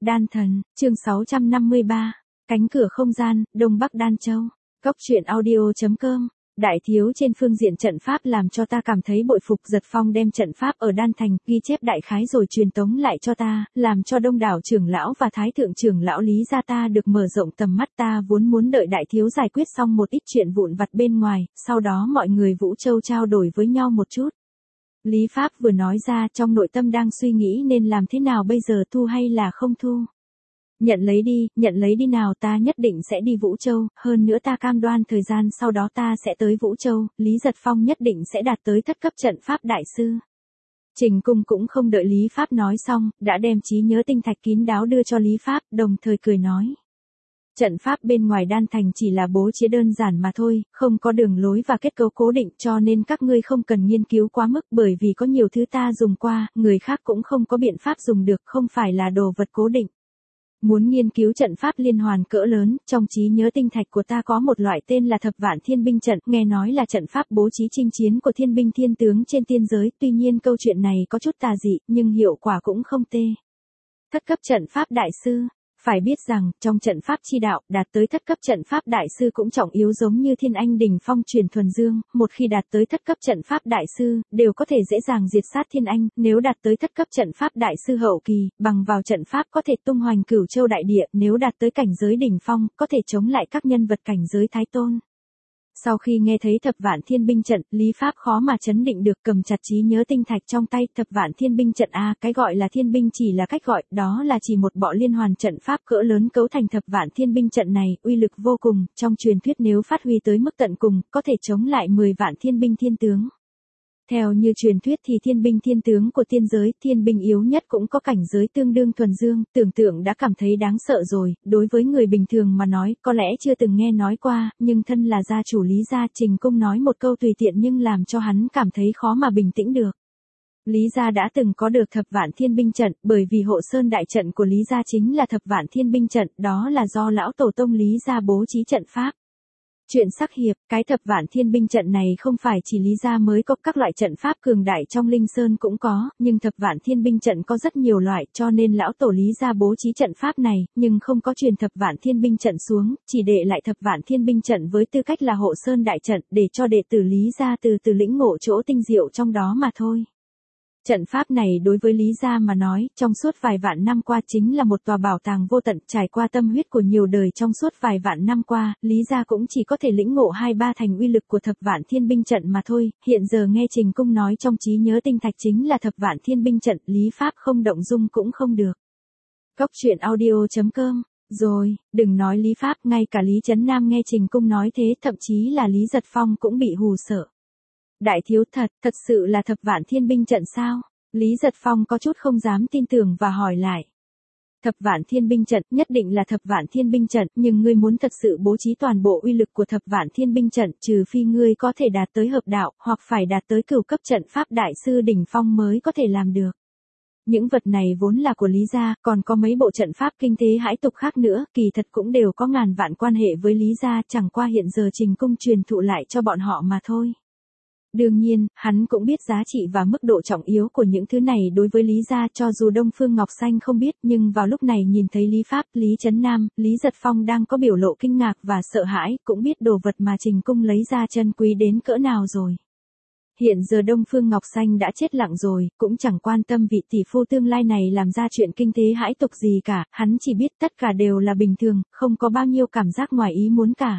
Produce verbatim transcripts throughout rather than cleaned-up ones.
Đan thần, chương sáu trăm năm mươi ba, cánh cửa không gian, Đông Bắc Đan Châu. Góc truyện audio.com. Đại thiếu trên phương diện trận pháp làm cho ta cảm thấy bội phục. Giật Phong đem trận pháp ở Đan Thành ghi chép đại khái rồi truyền tống lại cho ta, làm cho đông đảo trưởng lão và thái thượng trưởng lão Lý gia ta được mở rộng tầm mắt. Ta vốn muốn đợi đại thiếu giải quyết xong một ít chuyện vụn vặt bên ngoài, sau đó mọi người Vũ Châu trao đổi với nhau một chút. Lý Pháp vừa nói ra, trong nội tâm đang suy nghĩ nên làm thế nào bây giờ, thu hay là không thu. Nhận lấy đi, nhận lấy đi nào, ta nhất định sẽ đi Vũ Châu, hơn nữa ta cam đoan thời gian sau đó ta sẽ tới Vũ Châu, Lý Giật Phong nhất định sẽ đạt tới thất cấp trận pháp đại sư. Trình Cung cũng không đợi Lý Pháp nói xong, đã đem trí nhớ tinh thạch kín đáo đưa cho Lý Pháp, đồng thời cười nói. Trận pháp bên ngoài Đan Thành chỉ là bố trí đơn giản mà thôi, không có đường lối và kết cấu cố định, cho nên các ngươi không cần nghiên cứu quá mức, bởi vì có nhiều thứ ta dùng qua, người khác cũng không có biện pháp dùng được, không phải là đồ vật cố định. Muốn nghiên cứu trận pháp liên hoàn cỡ lớn, trong trí nhớ tinh thạch của ta có một loại tên là Thập Vạn Thiên Binh Trận, nghe nói là trận pháp bố trí chinh chiến của thiên binh thiên tướng trên tiên giới, tuy nhiên câu chuyện này có chút tà dị, nhưng hiệu quả cũng không tệ. Thất cấp trận pháp đại sư. Phải biết rằng, trong trận pháp chi đạo, đạt tới thất cấp trận pháp đại sư cũng trọng yếu giống như Thiên Anh đỉnh phong truyền thuần dương, một khi đạt tới thất cấp trận pháp đại sư, đều có thể dễ dàng diệt sát Thiên Anh, nếu đạt tới thất cấp trận pháp đại sư hậu kỳ, bằng vào trận pháp có thể tung hoành cửu châu đại địa, nếu đạt tới cảnh giới đỉnh phong, có thể chống lại các nhân vật cảnh giới thái tôn. Sau khi nghe thấy Thập Vạn Thiên Binh Trận, Lý Pháp khó mà chấn định được, cầm chặt trí nhớ tinh thạch trong tay. Thập Vạn Thiên Binh Trận a, cái gọi là thiên binh chỉ là cách gọi, đó là chỉ một bọ liên hoàn trận pháp cỡ lớn cấu thành Thập Vạn Thiên Binh Trận này, uy lực vô cùng, trong truyền thuyết nếu phát huy tới mức tận cùng, có thể chống lại mười vạn thiên binh thiên tướng. Theo như truyền thuyết thì thiên binh thiên tướng của tiên giới, thiên binh yếu nhất cũng có cảnh giới tương đương thuần dương, tưởng tượng đã cảm thấy đáng sợ rồi, đối với người bình thường mà nói, có lẽ chưa từng nghe nói qua, nhưng thân là gia chủ Lý gia, Trình Cung nói một câu tùy tiện nhưng làm cho hắn cảm thấy khó mà bình tĩnh được. Lý gia đã từng có được Thập Vạn Thiên Binh Trận, bởi vì hộ sơn đại trận của Lý gia chính là Thập Vạn Thiên Binh Trận, đó là do lão tổ tông Lý gia bố trí trận pháp. Chuyện sắc hiệp, cái Thập Vạn Thiên Binh Trận này không phải chỉ Lý gia mới có, các loại trận pháp cường đại trong Linh Sơn cũng có, nhưng Thập Vạn Thiên Binh Trận có rất nhiều loại, cho nên lão tổ Lý gia bố trí trận pháp này, nhưng không có truyền Thập Vạn Thiên Binh Trận xuống, chỉ để lại Thập Vạn Thiên Binh Trận với tư cách là hộ sơn đại trận, để cho đệ tử Lý gia từ từ lĩnh ngộ chỗ tinh diệu trong đó mà thôi. Trận pháp này đối với Lý gia mà nói, trong suốt vài vạn năm qua chính là một tòa bảo tàng vô tận, trải qua tâm huyết của nhiều đời trong suốt vài vạn năm qua, Lý gia cũng chỉ có thể lĩnh ngộ hai ba thành uy lực của Thập Vạn Thiên Binh Trận mà thôi, hiện giờ nghe Trình Cung nói trong trí nhớ tinh thạch chính là Thập Vạn Thiên Binh Trận, Lý Pháp không động dung cũng không được. Góc truyện audio.com. Rồi, đừng nói Lý Pháp, ngay cả Lý Chấn Nam nghe Trình Cung nói thế, thậm chí là Lý Giật Phong cũng bị hù sợ. Đại thiếu thật, thật sự là Thập Vạn Thiên Binh Trận sao? Lý Giật Phong có chút không dám tin tưởng và hỏi lại. Thập Vạn Thiên Binh Trận, nhất định là Thập Vạn Thiên Binh Trận, nhưng ngươi muốn thật sự bố trí toàn bộ uy lực của Thập Vạn Thiên Binh Trận, trừ phi ngươi có thể đạt tới hợp đạo, hoặc phải đạt tới cửu cấp trận pháp đại sư đỉnh phong mới có thể làm được. Những vật này vốn là của Lý gia, còn có mấy bộ trận pháp kinh thế hãi tục khác nữa, kỳ thật cũng đều có ngàn vạn quan hệ với Lý gia, chẳng qua hiện giờ Trình Cung truyền thụ lại cho bọn họ mà thôi. Đương nhiên, hắn cũng biết giá trị và mức độ trọng yếu của những thứ này đối với Lý gia, cho dù Đông Phương Ngọc Xanh không biết, nhưng vào lúc này nhìn thấy Lý Pháp, Lý Chấn Nam, Lý Giật Phong đang có biểu lộ kinh ngạc và sợ hãi, cũng biết đồ vật mà Trình Cung lấy ra chân quý đến cỡ nào rồi. Hiện giờ Đông Phương Ngọc Xanh đã chết lặng rồi, cũng chẳng quan tâm vị tỷ phu tương lai này làm ra chuyện kinh thế hãi tục gì cả, hắn chỉ biết tất cả đều là bình thường, không có bao nhiêu cảm giác ngoài ý muốn cả.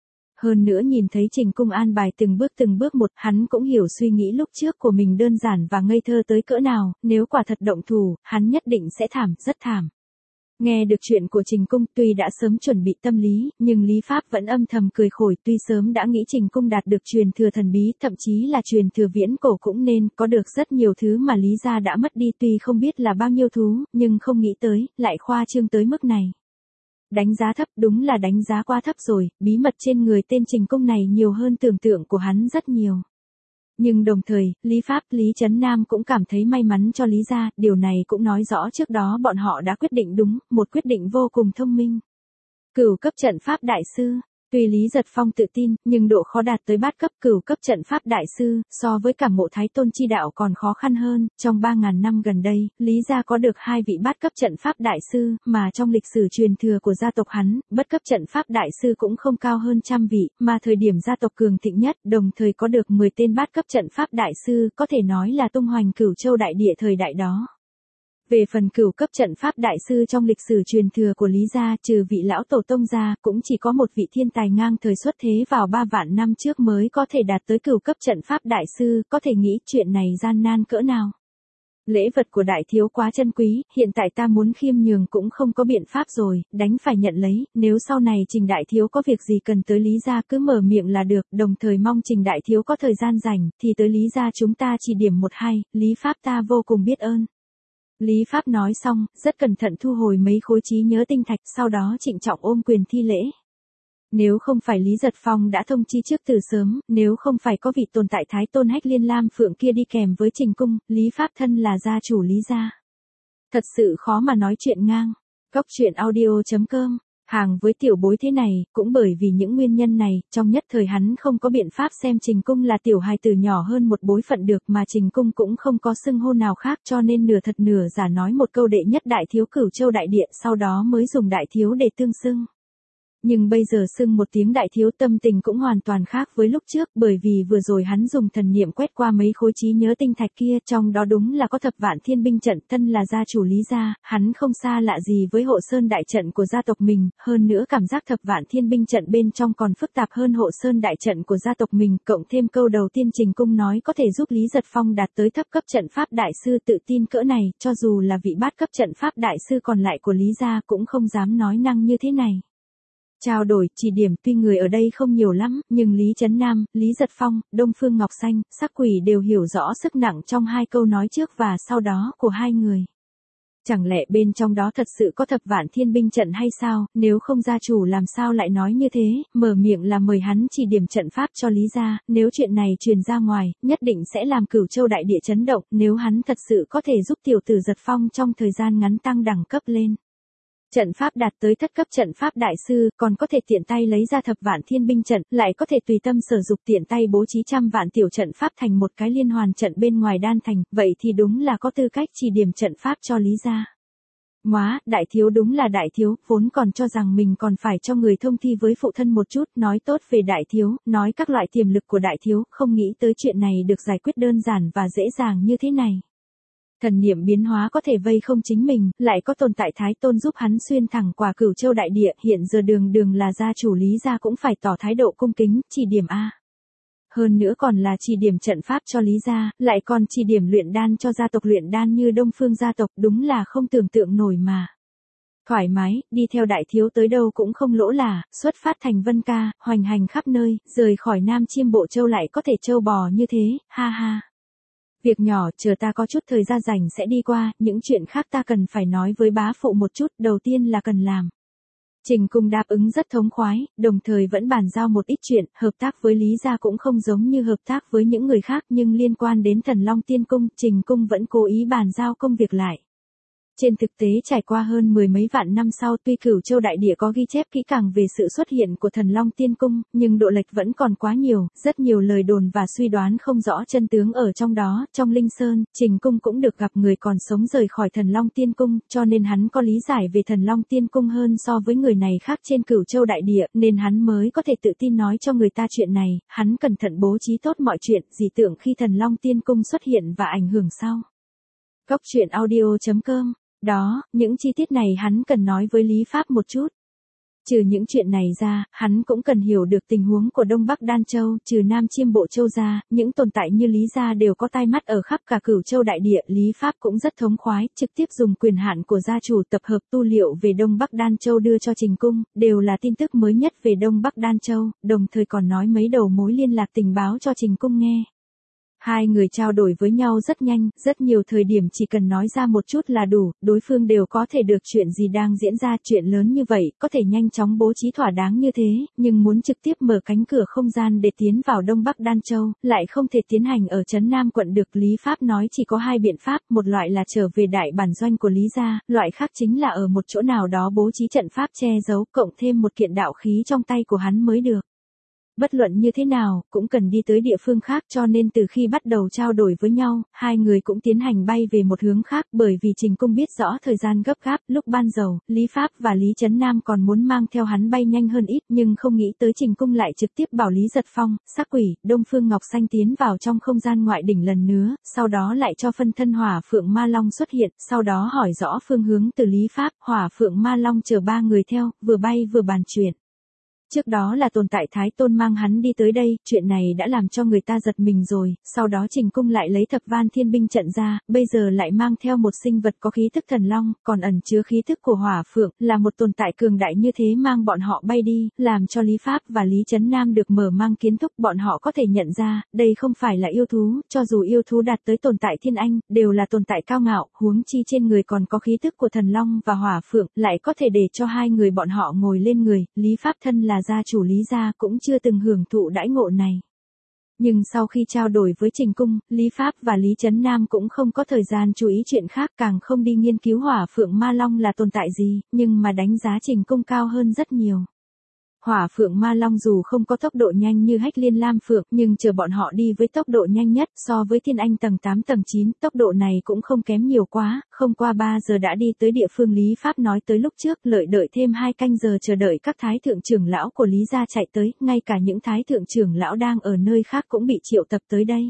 Hơn nữa nhìn thấy Trình Cung an bài từng bước từng bước một, hắn cũng hiểu suy nghĩ lúc trước của mình đơn giản và ngây thơ tới cỡ nào, nếu quả thật động thủ, hắn nhất định sẽ thảm, rất thảm. Nghe được chuyện của Trình Cung, tuy đã sớm chuẩn bị tâm lý, nhưng Lý Pháp vẫn âm thầm cười khổ, tuy sớm đã nghĩ Trình Cung đạt được truyền thừa thần bí, thậm chí là truyền thừa viễn cổ cũng nên, có được rất nhiều thứ mà Lý gia đã mất đi, tuy không biết là bao nhiêu thú, nhưng không nghĩ tới, lại khoa trương tới mức này. Đánh giá thấp, đúng là đánh giá quá thấp rồi, bí mật trên người tên Trình Cung này nhiều hơn tưởng tượng của hắn rất nhiều. Nhưng đồng thời, Lý Pháp, Lý Chấn Nam cũng cảm thấy may mắn cho Lý gia, điều này cũng nói rõ trước đó bọn họ đã quyết định đúng, một quyết định vô cùng thông minh. Cửu cấp trận pháp đại sư, Tuy Lý Giật Phong tự tin, nhưng độ khó đạt tới bát cấp cửu cấp trận pháp đại sư, so với cả Mộ Thái Tôn chi đạo còn khó khăn hơn. Trong ba ngàn năm gần đây, Lý gia có được hai vị bát cấp trận pháp đại sư, mà trong lịch sử truyền thừa của gia tộc hắn, bất cấp trận pháp đại sư cũng không cao hơn trăm vị, mà thời điểm gia tộc cường thịnh nhất, đồng thời có được mười tên bát cấp trận pháp đại sư, có thể nói là tung hoành Cửu Châu đại địa thời đại đó. Về phần cửu cấp trận pháp đại sư trong lịch sử truyền thừa của Lý gia, trừ vị lão tổ tông gia, cũng chỉ có một vị thiên tài ngang thời xuất thế vào ba vạn năm trước mới có thể đạt tới cửu cấp trận pháp đại sư, có thể nghĩ chuyện này gian nan cỡ nào. Lễ vật của đại thiếu quá chân quý, hiện tại ta muốn khiêm nhường cũng không có biện pháp rồi, đành phải nhận lấy, nếu sau này Trình đại thiếu có việc gì cần tới Lý gia cứ mở miệng là được, đồng thời mong Trình đại thiếu có thời gian rảnh, thì tới Lý gia chúng ta chỉ điểm một hai, Lý Pháp ta vô cùng biết ơn. Lý Pháp nói xong, rất cẩn thận thu hồi mấy khối trí nhớ tinh thạch, sau đó trịnh trọng ôm quyền thi lễ. Nếu không phải Lý Giật Phong đã thông chi trước từ sớm, nếu không phải có vị tồn tại Thái Tôn Hách Liên Lam Phượng kia đi kèm với Trình Cung, Lý Pháp thân là gia chủ Lý gia. Thật sự khó mà nói chuyện ngang. Góc truyện audio chấm com. Hàng với tiểu bối thế này, cũng bởi vì những nguyên nhân này, trong nhất thời hắn không có biện pháp xem Trình Cung là tiểu hài tử nhỏ hơn một bối phận được, mà Trình Cung cũng không có xưng hô nào khác, cho nên nửa thật nửa giả nói một câu đệ nhất đại thiếu Cửu Châu đại địa, sau đó mới dùng đại thiếu để tương xưng. Nhưng bây giờ xưng một tiếng đại thiếu, tâm tình cũng hoàn toàn khác với lúc trước, bởi vì vừa rồi hắn dùng thần niệm quét qua mấy khối trí nhớ tinh thạch kia, trong đó đúng là có thập vạn thiên binh trận, thân là gia chủ Lý gia, hắn không xa lạ gì với hộ sơn đại trận của gia tộc mình, hơn nữa cảm giác thập vạn thiên binh trận bên trong còn phức tạp hơn hộ sơn đại trận của gia tộc mình, cộng thêm câu đầu tiên Trình Cung nói có thể giúp Lý Giật Phong đạt tới thấp cấp trận pháp đại sư, tự tin cỡ này, cho dù là vị bát cấp trận pháp đại sư còn lại của Lý gia cũng không dám nói năng như thế này. Trao đổi, chỉ điểm, tuy người ở đây không nhiều lắm, nhưng Lý Chấn Nam, Lý Giật Phong, Đông Phương Ngọc Xanh, Sắc Quỷ đều hiểu rõ sức nặng trong hai câu nói trước và sau đó của hai người. Chẳng lẽ bên trong đó thật sự có thập vạn thiên binh trận hay sao, nếu không gia chủ làm sao lại nói như thế, mở miệng là mời hắn chỉ điểm trận pháp cho Lý gia, nếu chuyện này truyền ra ngoài, nhất định sẽ làm Cửu Châu đại địa chấn động, nếu hắn thật sự có thể giúp tiểu tử Giật Phong trong thời gian ngắn tăng đẳng cấp lên. Trận pháp đạt tới thất cấp trận pháp đại sư, còn có thể tiện tay lấy ra thập vạn thiên binh trận, lại có thể tùy tâm sở dục tiện tay bố trí trăm vạn tiểu trận pháp thành một cái liên hoàn trận bên ngoài đan thành, vậy thì đúng là có tư cách chỉ điểm trận pháp cho Lý gia. Móa, đại thiếu đúng là đại thiếu, vốn còn cho rằng mình còn phải cho người thông thi với phụ thân một chút, nói tốt về đại thiếu, nói các loại tiềm lực của đại thiếu, không nghĩ tới chuyện này được giải quyết đơn giản và dễ dàng như thế này. Thần niệm biến hóa có thể vây không chính mình, lại có tồn tại Thái Tôn giúp hắn xuyên thẳng qua Cửu Châu đại địa, hiện giờ đường đường là gia chủ Lý gia cũng phải tỏ thái độ cung kính, chỉ điểm a. Hơn nữa còn là chỉ điểm trận pháp cho Lý gia, lại còn chỉ điểm luyện đan cho gia tộc luyện đan như Đông Phương gia tộc, đúng là không tưởng tượng nổi mà. Thoải mái, đi theo đại thiếu tới đâu cũng không lỗ là, xuất phát thành Vân Ca, hoành hành khắp nơi, rời khỏi Nam Chiêm Bộ Châu lại có thể châu bò như thế, ha ha. Việc nhỏ, chờ ta có chút thời gian rảnh sẽ đi qua, những chuyện khác ta cần phải nói với bá phụ một chút, đầu tiên là cần làm. Trình Cung đáp ứng rất thống khoái, đồng thời vẫn bàn giao một ít chuyện, hợp tác với Lý gia cũng không giống như hợp tác với những người khác, nhưng liên quan đến Thần Long Tiên Cung, Trình Cung vẫn cố ý bàn giao công việc lại. Trên thực tế trải qua hơn mười mấy vạn năm sau, tuy Cửu Châu đại địa có ghi chép kỹ càng về sự xuất hiện của Thần Long Tiên Cung, nhưng độ lệch vẫn còn quá nhiều, rất nhiều lời đồn và suy đoán không rõ chân tướng ở trong đó. Trong Linh Sơn, Trình Cung cũng được gặp người còn sống rời khỏi Thần Long Tiên Cung, cho nên hắn có lý giải về Thần Long Tiên Cung hơn so với người này khác trên Cửu Châu đại địa, nên hắn mới có thể tự tin nói cho người ta chuyện này. Hắn cẩn thận bố trí tốt mọi chuyện, dị tượng khi Thần Long Tiên Cung xuất hiện và ảnh hưởng sau. Góc truyện audio chấm com. Đó, những chi tiết này hắn cần nói với Lý Pháp một chút. Trừ những chuyện này ra, hắn cũng cần hiểu được tình huống của Đông Bắc Đan Châu, trừ Nam Chiêm Bộ Châu ra, những tồn tại như Lý gia đều có tai mắt ở khắp cả Cửu Châu đại địa. Lý Pháp cũng rất thống khoái, trực tiếp dùng quyền hạn của gia chủ tập hợp tu liệu về Đông Bắc Đan Châu đưa cho Trình Cung, đều là tin tức mới nhất về Đông Bắc Đan Châu, đồng thời còn nói mấy đầu mối liên lạc tình báo cho Trình Cung nghe. Hai người trao đổi với nhau rất nhanh, rất nhiều thời điểm chỉ cần nói ra một chút là đủ, đối phương đều có thể được chuyện gì đang diễn ra, chuyện lớn như vậy, có thể nhanh chóng bố trí thỏa đáng như thế, nhưng muốn trực tiếp mở cánh cửa không gian để tiến vào Đông Bắc Đan Châu, lại không thể tiến hành ở trấn Nam quận được. Lý Pháp nói chỉ có hai biện pháp, một loại là trở về đại bản doanh của Lý gia, loại khác chính là ở một chỗ nào đó bố trí trận pháp che giấu, cộng thêm một kiện đạo khí trong tay của hắn mới được. Bất luận như thế nào, cũng cần đi tới địa phương khác, cho nên từ khi bắt đầu trao đổi với nhau, hai người cũng tiến hành bay về một hướng khác, bởi vì Trình Cung biết rõ thời gian gấp gáp, lúc ban đầu, Lý Pháp và Lý Trấn Nam còn muốn mang theo hắn bay nhanh hơn ít, nhưng không nghĩ tới Trình Cung lại trực tiếp bảo Lý Giật Phong, Sắc Quỷ, Đông Phương Ngọc Xanh tiến vào trong không gian ngoại đỉnh lần nữa, sau đó lại cho phân thân Hỏa Phượng Ma Long xuất hiện, sau đó hỏi rõ phương hướng từ Lý Pháp, Hỏa Phượng Ma Long chờ ba người theo, vừa bay vừa bàn chuyện. Trước đó là tồn tại Thái Tôn mang hắn đi tới đây, chuyện này đã làm cho người ta giật mình rồi, sau đó Trình Cung lại lấy thập van thiên binh trận ra, bây giờ lại mang theo một sinh vật có khí thức thần long, còn ẩn chứa khí thức của Hỏa Phượng, là một tồn tại cường đại như thế mang bọn họ bay đi, làm cho Lý Pháp và Lý Trấn Nam được mở mang kiến thức, bọn họ có thể nhận ra, đây không phải là yêu thú, cho dù yêu thú đạt tới tồn tại thiên anh, đều là tồn tại cao ngạo, huống chi trên người còn có khí thức của thần long và Hỏa Phượng, lại có thể để cho hai người bọn họ ngồi lên người, Lý Pháp thân là gia chủ Lý gia cũng chưa từng hưởng thụ đãi ngộ này. Nhưng sau khi trao đổi với Trình Cung, Lý Pháp và Lý Trấn Nam cũng không có thời gian chú ý chuyện khác, càng không đi nghiên cứu Hỏa Phượng Ma Long là tồn tại gì, nhưng mà đánh giá Trình Cung cao hơn rất nhiều. Hỏa Phượng Ma Long dù không có tốc độ nhanh như Hách Liên Lam Phượng, nhưng chờ bọn họ đi với tốc độ nhanh nhất, so với Thiên Anh tầng tám tầng chín, tốc độ này cũng không kém nhiều quá, không qua ba giờ đã đi tới địa phương Lý Pháp nói tới lúc trước, lợi đợi thêm hai canh giờ chờ đợi các thái thượng trưởng lão của Lý gia chạy tới, ngay cả những thái thượng trưởng lão đang ở nơi khác cũng bị triệu tập tới đây.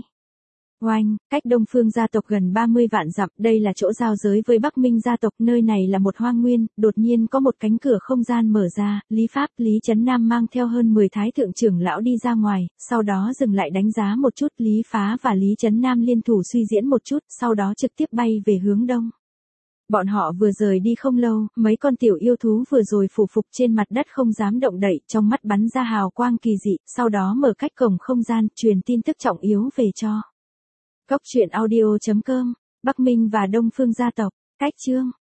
Oanh, cách Đông Phương gia tộc gần ba mươi vạn dặm, đây là chỗ giao giới với Bắc Minh gia tộc, nơi này là một hoang nguyên, đột nhiên có một cánh cửa không gian mở ra, Lý Pháp, Lý Trấn Nam mang theo hơn mười thái thượng trưởng lão đi ra ngoài, sau đó dừng lại đánh giá một chút, Lý Phá và Lý Trấn Nam liên thủ suy diễn một chút, sau đó trực tiếp bay về hướng đông. Bọn họ vừa rời đi không lâu, mấy con tiểu yêu thú vừa rồi phủ phục trên mặt đất không dám động đậy, trong mắt bắn ra hào quang kỳ dị, sau đó mở cách cổng không gian, truyền tin tức trọng yếu về cho Cốc truyện audio chấm com, Bắc Minh và Đông Phương gia tộc, cách chương